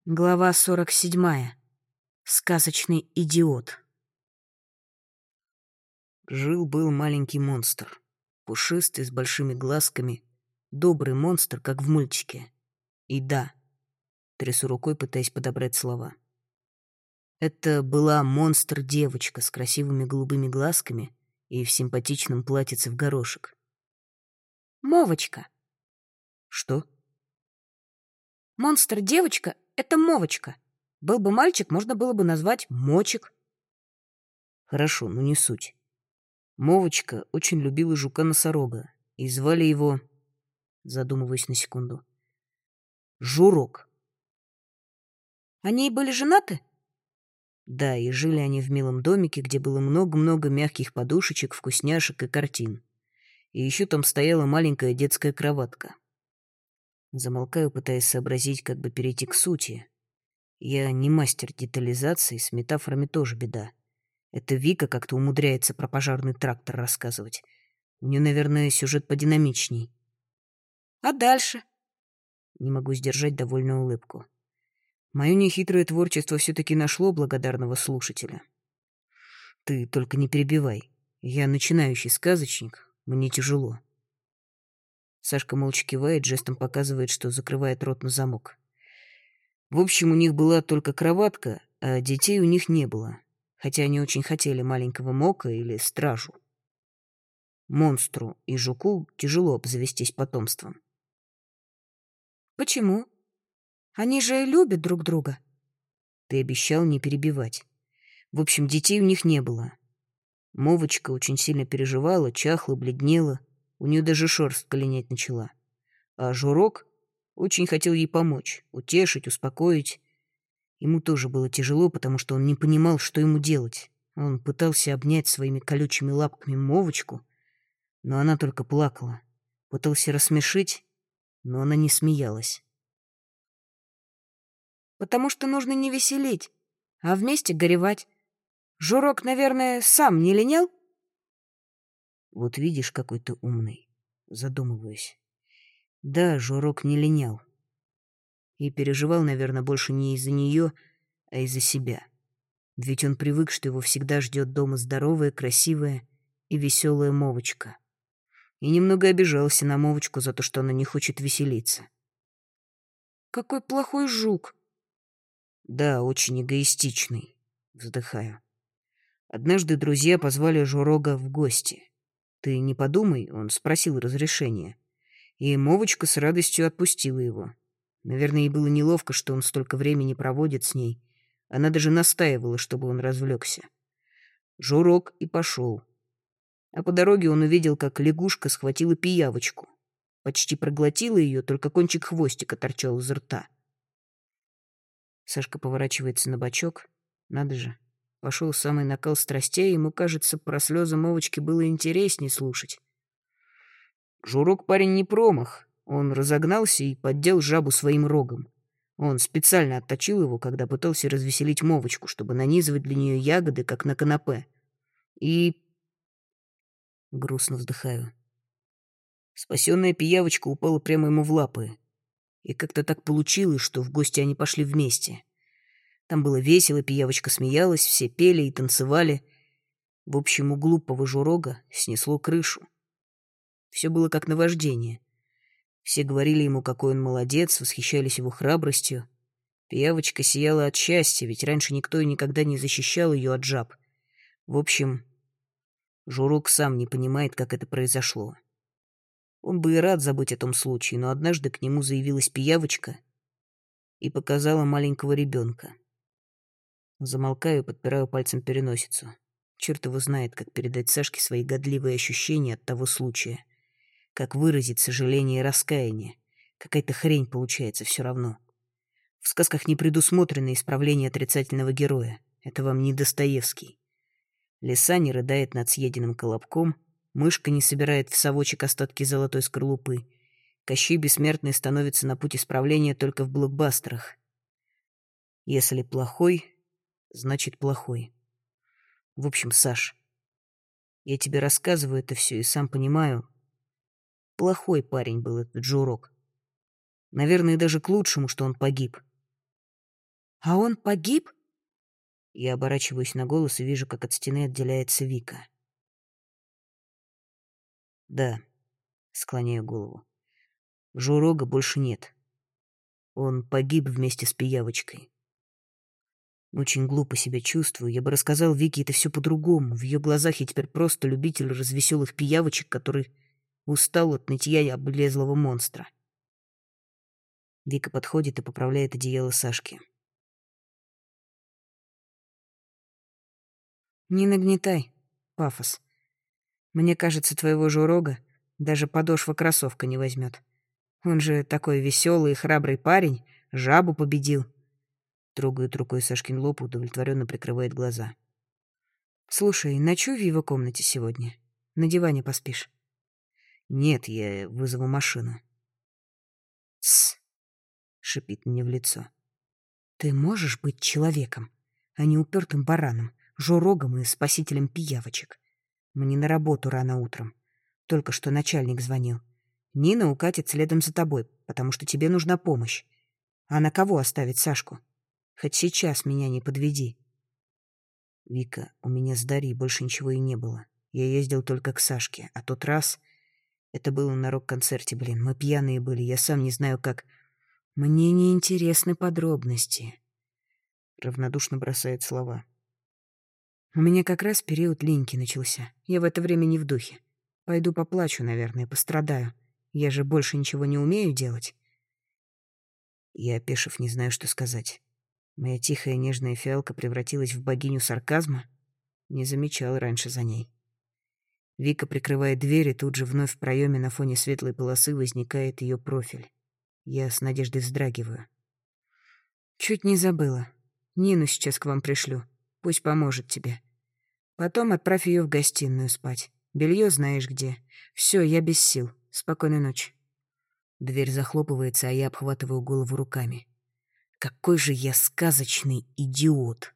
Глава 47. Сказочный идиот. Жил-был маленький монстр. Пушистый, с большими глазками. Добрый монстр, как в мультике. И да, трясу рукой, пытаясь подобрать слова. Это была монстр-девочка с красивыми голубыми глазками и в симпатичном платьице в горошек. Мовочка. Что? Монстр-девочка — это Мовочка. Был бы мальчик, можно было бы назвать Мочек. Хорошо, но не суть. Мовочка очень любила жука-носорога, и звали его, задумываясь на секунду, Журок. Они были женаты? Да, и жили они в милом домике, где было много-много мягких подушечек, вкусняшек и картин. И еще там стояла маленькая детская кроватка. Замолкаю, пытаясь сообразить, как бы перейти к сути. Я не мастер детализации, с метафорами тоже беда. Это Вика как-то умудряется про пожарный трактор рассказывать. У нее, наверное, сюжет подинамичней. А дальше? Не могу сдержать довольную улыбку. Мое нехитрое творчество все-таки нашло благодарного слушателя. Ты только не перебивай. Я начинающий сказочник, мне тяжело. Сашка молча кивает, жестом показывает, что закрывает рот на замок. В общем, у них была только кроватка, а детей у них не было. Хотя они очень хотели маленького Мока или Стражу. Монстру и Жуку тяжело обзавестись потомством. Почему? Они же любят друг друга. Ты обещал не перебивать. В общем, детей у них не было. Мовочка очень сильно переживала, чахла, бледнела. У нее даже шерсть коленять начала. А Журок очень хотел ей помочь, утешить, успокоить. Ему тоже было тяжело, потому что он не понимал, что ему делать. Он пытался обнять своими колючими лапками Мовочку, но она только плакала. Пытался рассмешить, но она не смеялась. «Потому что нужно не веселить, а вместе горевать. Журок, наверное, сам не линял?» Вот видишь, какой ты умный. Задумываюсь. Да, Журок не линял. И переживал, наверное, больше не из-за нее, а из-за себя. Ведь он привык, что его всегда ждет дома здоровая, красивая и веселая Мовочка. И немного обижался на Мовочку за то, что она не хочет веселиться. «Какой плохой жук!» «Да, очень эгоистичный», — вздыхаю. Однажды друзья позвали Журога в гости. Ты не подумай, он спросил разрешения. И Мовочка с радостью отпустила его. Наверное, ей было неловко, что он столько времени проводит с ней. Она даже настаивала, чтобы он развлекся. Журок и пошел. А по дороге он увидел, как лягушка схватила пиявочку. Почти проглотила ее, только кончик хвостика торчал из рта. Сашка поворачивается на бочок. Надо же. Пошел самый накал страстей, ему кажется, про слезы Мовочки было интереснее слушать. Журок парень не промах. Он разогнался и поддел жабу своим рогом. Он специально отточил его, когда пытался развеселить Мовочку, чтобы нанизывать для нее ягоды, как на канапе. И... Грустно вздыхаю. Спасенная пиявочка упала прямо ему в лапы. И как-то так получилось, что в гости они пошли вместе. Там было весело, пиявочка смеялась, все пели и танцевали. В общем, у глупого Журога снесло крышу. Все было как наваждение. Все говорили ему, какой он молодец, восхищались его храбростью. Пиявочка сияла от счастья, ведь раньше никто и никогда не защищал ее от жаб. В общем, Журок сам не понимает, как это произошло. Он бы и рад забыть о том случае, но однажды к нему заявилась пиявочка и показала маленького ребенка. Замолкаю и подпираю пальцем переносицу. Черт его знает, как передать Сашке свои годливые ощущения от того случая. Как выразить сожаление и раскаяние. Какая-то хрень получается все равно. В сказках не предусмотрено исправление отрицательного героя. Это вам не Достоевский. Лиса не рыдает над съеденным колобком, мышка не собирает в совочек остатки золотой скорлупы. Кощей Бессмертный становится на путь исправления только в блокбастерах. Если плохой, значит плохой. В общем, Саш, я тебе рассказываю это все и сам понимаю. Плохой парень был этот Журок. Наверное, даже к лучшему, что он погиб. А он погиб? Я оборачиваюсь на голос и вижу, как от стены отделяется Вика. Да, склоняю голову. Журога больше нет. Он погиб вместе с пиявочкой. Очень глупо себя чувствую. Я бы рассказал Вике это все по-другому. В ее глазах я теперь просто любитель развеселых пиявочек, который устал от нытья и облезлого монстра. Вика подходит и поправляет одеяло Сашки. Не нагнетай, пафос. Мне кажется, твоего журога даже подошва кроссовка не возьмет. Он же такой веселый и храбрый парень, жабу победил. Трогает рукой Сашкин лоб, удовлетворенно прикрывает глаза. Слушай, ночуй в его комнате сегодня. На диване поспишь. Нет, я вызову машину. Тсс, шипит мне в лицо. Ты можешь быть человеком, а не упертым бараном, журогом и спасителем пиявочек. Мне на работу рано утром. Только что начальник звонил. Нина укатит следом за тобой, потому что тебе нужна помощь. А на кого оставить Сашку? Хоть сейчас меня не подведи. Вика, у меня с Дарьей больше ничего и не было. Я ездил только к Сашке, а тот раз... Это было на рок-концерте, блин. Мы пьяные были, я сам не знаю как... Мне не интересны подробности. Равнодушно бросает слова. У меня как раз период линьки начался. Я в это время не в духе. Пойду поплачу, наверное, пострадаю. Я же больше ничего не умею делать. Я, опешив, не знаю, что сказать. Моя тихая нежная фиалка превратилась в богиню сарказма. Не замечал раньше за ней. Вика прикрывает дверь, и тут же вновь в проеме на фоне светлой полосы возникает ее профиль. Я с надеждой вздрагиваю. Чуть не забыла. Нину сейчас к вам пришлю. Пусть поможет тебе. Потом отправь ее в гостиную спать. Белье знаешь где. Все, я без сил. Спокойной ночи. Дверь захлопывается, а я обхватываю голову руками. Какой же я сказочный идиот.